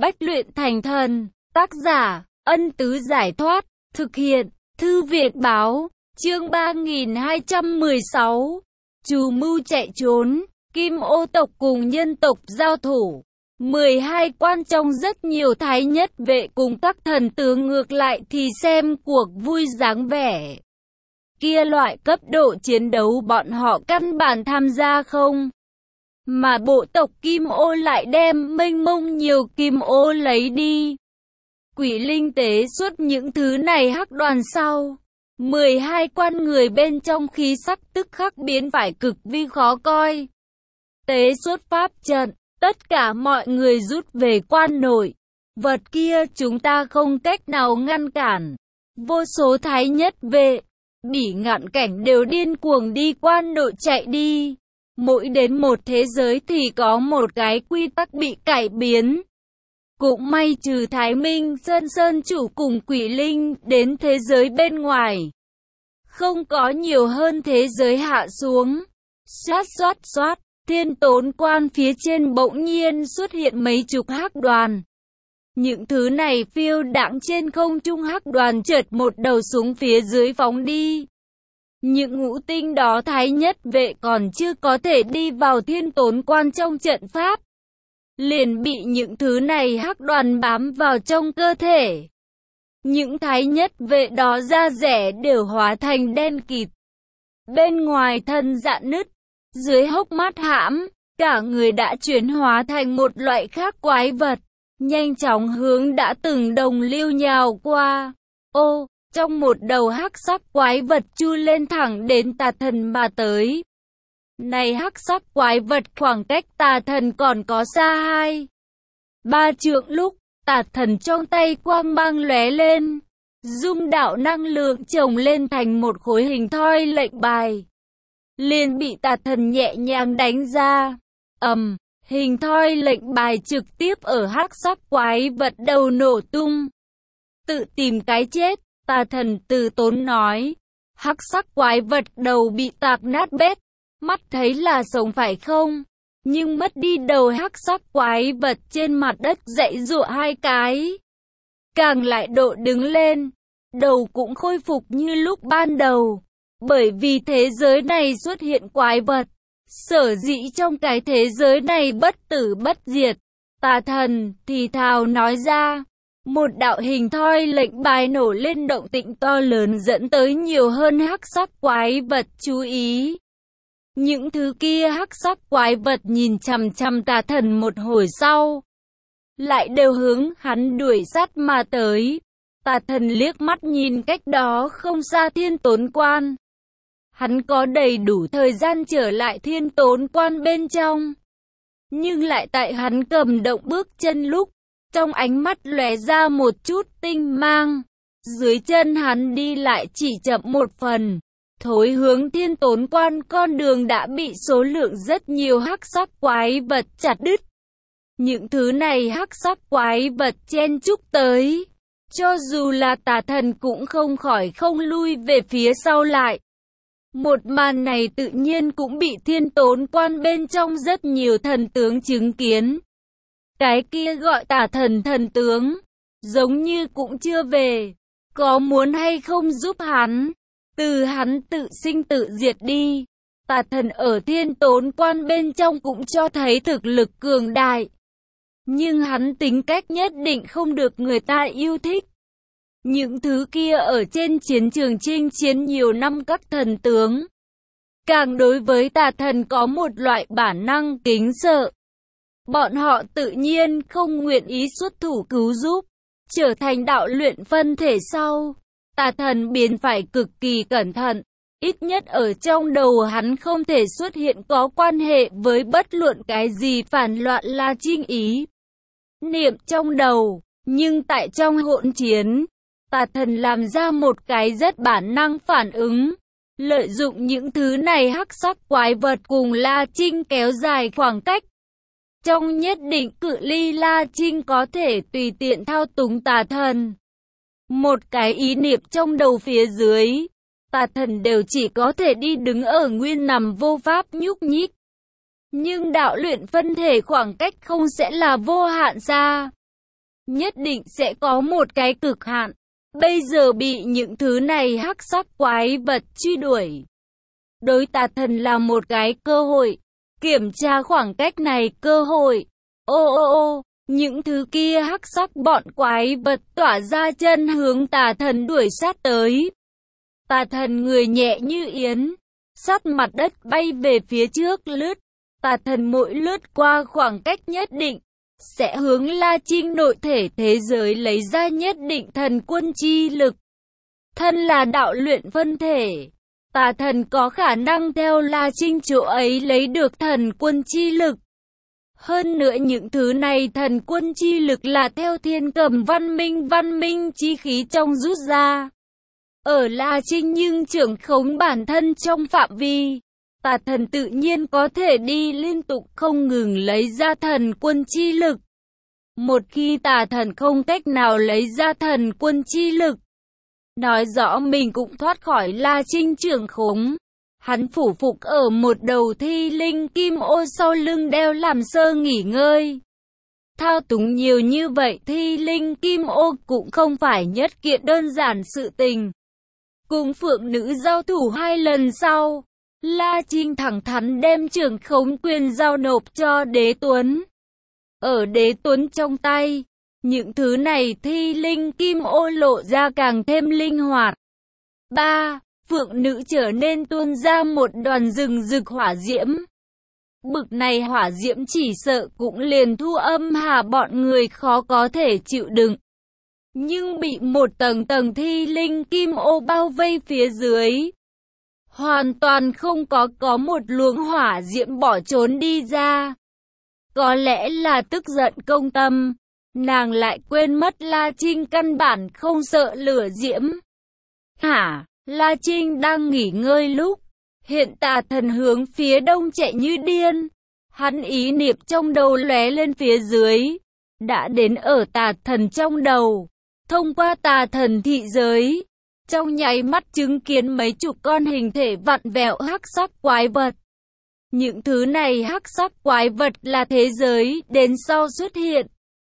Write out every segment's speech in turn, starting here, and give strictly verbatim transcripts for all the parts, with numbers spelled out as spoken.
Bách luyện thành thần. Tác giả, Ân Tứ Giải Thoát. Thực hiện, Thư Viện Báo. Chương ba nghìn hai trăm mười sáu. Trù mưu chạy trốn. Kim Ô tộc cùng nhân tộc giao thủ. mười hai quan trong rất nhiều thái nhất vệ cùng các thần tướng ngược lại thì xem cuộc vui dáng vẻ. Kia loại cấp độ chiến đấu bọn họ căn bản tham gia không. Mà bộ tộc Kim Ô lại đem mênh mông nhiều Kim Ô lấy đi. Quỷ linh tế xuất những thứ này hắc đoàn sau. mười hai quan người bên trong khí sắc tức khắc biến phải cực vi khó coi. Tế xuất pháp trận, tất cả mọi người rút về quan nội. Vật kia chúng ta không cách nào ngăn cản. Vô số thái nhất vệ, Bỉ Ngạn Cảnh đều điên cuồng đi quan nội chạy đi. Mỗi đến một thế giới thì có một cái quy tắc bị cải biến. Cũng may trừ Thái Minh Sơn Sơn chủ cùng quỷ linh đến thế giới bên ngoài. Không có nhiều hơn thế giới hạ xuống. Xoát xoát xoát, Thiên Tốn Quan phía trên bỗng nhiên xuất hiện mấy chục hắc đoàn. Những thứ này phiêu đãng trên không trung hắc đoàn chợt một đầu xuống phía dưới phóng đi. Những ngũ tinh đó thái nhất vệ còn chưa có thể đi vào Thiên Tốn Quan trong trận pháp. Liền bị những thứ này hắc đoàn bám vào trong cơ thể. Những thái nhất vệ đó da rẻ đều hóa thành đen kịt. Bên ngoài thân rạn nứt, dưới hốc mắt hãm, cả người đã chuyển hóa thành một loại khác quái vật. Nhanh chóng hướng đã từng đồng lưu nhào qua. Ô, trong một đầu hắc sắc quái vật chui lên thẳng đến tà thần mà tới. Này hắc sắc quái vật khoảng cách tà thần còn có xa hai ba trượng lúc, tà thần trong tay quang mang lóe lên. Dung đạo năng lượng chồng lên thành một khối hình thoi lệnh bài. Liền bị tà thần nhẹ nhàng đánh ra. Ầm, hình thoi lệnh bài trực tiếp ở hắc sắc quái vật đầu nổ tung. Tự tìm cái chết, tà thần từ tốn nói. Hắc sắc quái vật đầu bị tạc nát bét. Mắt thấy là sống phải không? Nhưng mất đi đầu hắc sắc quái vật trên mặt đất giãy giụa hai cái. Càng lại độ đứng lên. Đầu cũng khôi phục như lúc ban đầu. Bởi vì thế giới này xuất hiện quái vật. Sở dĩ trong cái thế giới này bất tử bất diệt. Tà thần thì thào nói ra. Một đạo hình thoi lệnh bài nổ lên động tĩnh to lớn dẫn tới nhiều hơn hắc sắc quái vật chú ý. Những thứ kia hắc sắc quái vật nhìn chằm chằm tà thần một hồi sau. Lại đều hướng hắn đuổi sát mà tới. Tà thần liếc mắt nhìn cách đó không xa Thiên Tốn Quan. Hắn có đầy đủ thời gian trở lại Thiên Tốn Quan bên trong. Nhưng lại tại hắn cầm động bước chân lúc, trong ánh mắt lóe ra một chút tinh mang. Dưới chân hắn đi lại chỉ chậm một phần. Thối hướng Thiên Tốn Quan con đường đã bị số lượng rất nhiều hắc sắc quái vật chặt đứt. Những thứ này hắc sắc quái vật chen chúc tới. Cho dù là tà thần cũng không khỏi không lui về phía sau lại. Một màn này tự nhiên cũng bị Thiên Tốn Quan bên trong rất nhiều thần tướng chứng kiến. Cái kia gọi tà thần thần tướng, giống như cũng chưa về. Có muốn hay không giúp hắn? Từ hắn tự sinh tự diệt đi. Tà thần ở Thiên Tốn Quan bên trong cũng cho thấy thực lực cường đại. Nhưng hắn tính cách nhất định không được người ta yêu thích. Những thứ kia ở trên chiến trường chinh chiến nhiều năm các thần tướng. Càng đối với tà thần có một loại bản năng kính sợ. Bọn họ tự nhiên không nguyện ý xuất thủ cứu giúp. Trở thành đạo luyện phân thể sau. Tà thần biến phải cực kỳ cẩn thận. Ít nhất ở trong đầu hắn không thể xuất hiện có quan hệ với bất luận cái gì phản loạn La Trinh ý. Niệm trong đầu. Nhưng tại trong hỗn chiến, tà thần làm ra một cái rất bản năng phản ứng. Lợi dụng những thứ này hắc sắc quái vật cùng La Trinh kéo dài khoảng cách. Trong nhất định cự ly La Trinh có thể tùy tiện thao túng tà thần. Một cái ý niệm trong đầu phía dưới, tà thần đều chỉ có thể đi đứng ở nguyên nằm vô pháp nhúc nhích. Nhưng đạo luyện phân thể khoảng cách không sẽ là vô hạn xa. nhất định sẽ có một cái cực hạn. Bây giờ bị những thứ này hắc sắc quái vật truy đuổi. Đối tà thần là một cái cơ hội. Kiểm tra khoảng cách này cơ hội. Ô ô ô, những thứ kia hắc sắc bọn quái vật tỏa ra chân hướng tà thần đuổi sát tới. Tà thần người nhẹ như yến, sát mặt đất bay về phía trước lướt. Tà thần mỗi lướt qua khoảng cách nhất định, sẽ hướng La Trinh nội thể thế giới lấy ra nhất định thần quân chi lực. Thân là đạo luyện phân thể, tà thần có khả năng theo La Trinh chỗ ấy lấy được thần quân chi lực. Hơn nữa những thứ này thần quân chi lực là theo thiên cầm văn minh văn minh chi khí trong rút ra. Ở La Trinh nhưng trưởng khống bản thân trong phạm vi. Tà thần tự nhiên có thể đi liên tục không ngừng lấy ra thần quân chi lực. Một khi tà thần không cách nào lấy ra thần quân chi lực, nói rõ mình cũng thoát khỏi La Trinh trưởng khống. Hắn phủ phục ở một đầu thi linh kim ô sau lưng đeo làm sơ nghỉ ngơi. Thao túng nhiều như vậy thi linh kim ô cũng không phải nhất kiện đơn giản sự tình. Cùng phượng nữ giao thủ hai lần sau, La Trinh thẳng thắn đem trưởng khống quyền giao nộp cho Đế Tuấn. Ở Đế Tuấn trong tay, những thứ này thi linh kim ô lộ ra càng thêm linh hoạt. ba. Phượng nữ trở nên tuôn ra một đoàn rừng rực hỏa diễm. Bực này hỏa diễm chỉ sợ cũng liền Thu Âm Hà bọn người khó có thể chịu đựng. Nhưng bị một tầng tầng thi linh kim ô bao vây phía dưới. Hoàn toàn không có có một luồng hỏa diễm bỏ trốn đi ra. Có lẽ là tức giận công tâm, nàng lại quên mất La Trinh căn bản không sợ lửa diễm. Hả? La Trinh đang nghỉ ngơi lúc, hiện tà thần hướng phía đông chạy như điên. Hắn ý niệm trong đầu lóe lên phía dưới, đã đến ở tà thần trong đầu. Thông qua tà thần thị giới, trong nháy mắt chứng kiến mấy chục con hình thể vặn vẹo hắc sắc quái vật. Những thứ này hắc sắc quái vật là thế giới đến sau xuất hiện.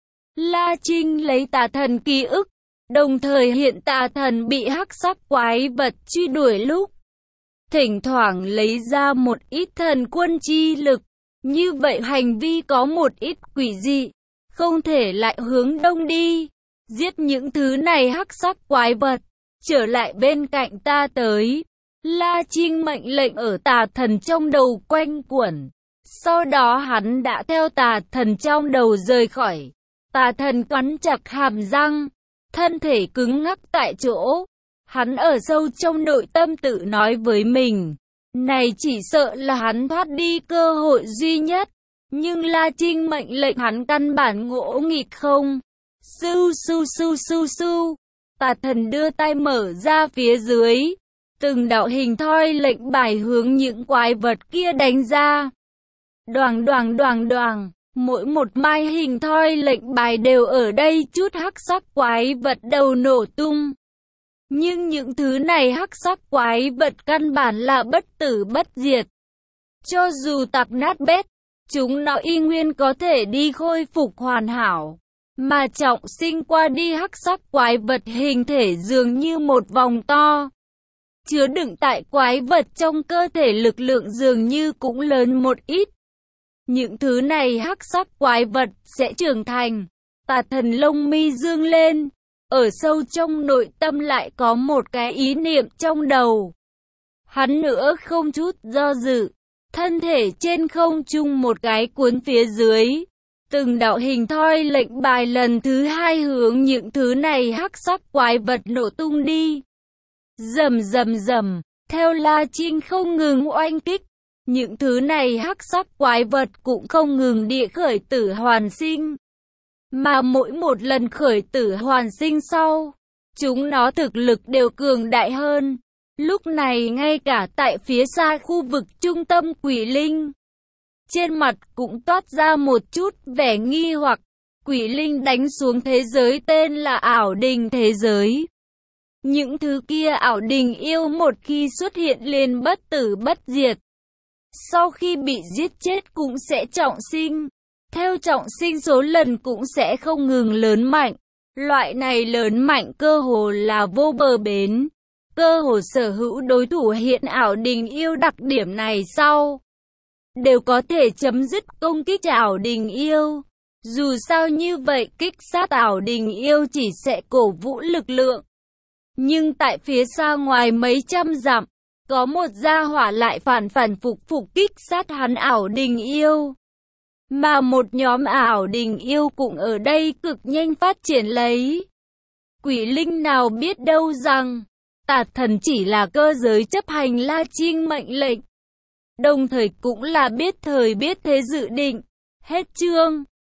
La Trinh lấy tà thần ký ức, đồng thời hiện tà thần bị hắc sắc quái vật truy đuổi lúc, thỉnh thoảng lấy ra một ít thần quân chi lực. Như vậy hành vi có một ít quỷ dị, không thể lại hướng đông đi, giết những thứ này hắc sắc quái vật, trở lại bên cạnh ta tới. La Trinh mệnh lệnh ở tà thần trong đầu quanh quẩn. Sau đó hắn đã theo tà thần trong đầu rời khỏi. Tà thần cắn chặt hàm răng, thân thể cứng ngắc tại chỗ. Hắn ở sâu trong nội tâm tự nói với mình, này chỉ sợ là hắn thoát đi cơ hội duy nhất. Nhưng La Trinh mệnh lệnh hắn căn bản ngỗ nghịch không. Su su su su su. Tà thần đưa tay mở ra phía dưới. Từng đạo hình thoi lệnh bài hướng những quái vật kia đánh ra. Đoàng đoàng đoàng đoàng. Mỗi một mai hình thoi lệnh bài đều ở đây chút hắc sắc quái vật đầu nổ tung. Nhưng những thứ này hắc sắc quái vật căn bản là bất tử bất diệt. Cho dù tạc nát bét, chúng nó y nguyên có thể đi khôi phục hoàn hảo. Mà trọng sinh qua đi hắc sắc quái vật hình thể dường như một vòng to. Chứa đựng tại quái vật trong cơ thể lực lượng dường như cũng lớn một ít. Những thứ này hắc sắc quái vật sẽ trưởng thành. Tà thần lông mi dương lên. Ở sâu trong nội tâm lại có một cái ý niệm trong đầu. Hắn nữa không chút do dự. Thân thể trên không trung một cái cuốn phía dưới. Từng đạo hình thoi lệnh bài lần thứ hai hướng những thứ này hắc sắc quái vật nổ tung đi. Rầm rầm rầm, theo La Trinh không ngừng oanh kích, những thứ này hắc sắc quái vật cũng không ngừng địa khởi tử hoàn sinh. Mà mỗi một lần khởi tử hoàn sinh sau, chúng nó thực lực đều cường đại hơn. Lúc này ngay cả tại phía xa khu vực trung tâm Quỷ Linh, trên mặt cũng toát ra một chút vẻ nghi hoặc. Quỷ Linh đánh xuống thế giới tên là ảo đình thế giới. Những thứ kia ảo đình yêu một khi xuất hiện liền bất tử bất diệt. Sau khi bị giết chết cũng sẽ trọng sinh. theo trọng sinh số lần cũng sẽ không ngừng lớn mạnh. Loại này lớn mạnh cơ hồ là vô bờ bến. Cơ hồ sở hữu đối thủ hiện ảo đình yêu đặc điểm này sau đều có thể chấm dứt công kích ảo đình yêu. Dù sao như vậy kích sát ảo đình yêu chỉ sẽ cổ vũ lực lượng. Nhưng tại phía xa ngoài mấy trăm dặm, có một gia hỏa lại phản phản phục phục kích sát hắn ảo đình yêu. Mà một nhóm ảo đình yêu cũng ở đây cực nhanh phát triển lấy. Quỷ linh nào biết đâu rằng, tà thần chỉ là cơ giới chấp hành La Trinh mệnh lệnh. Đồng thời cũng là biết thời biết thế dự định. Hết chương.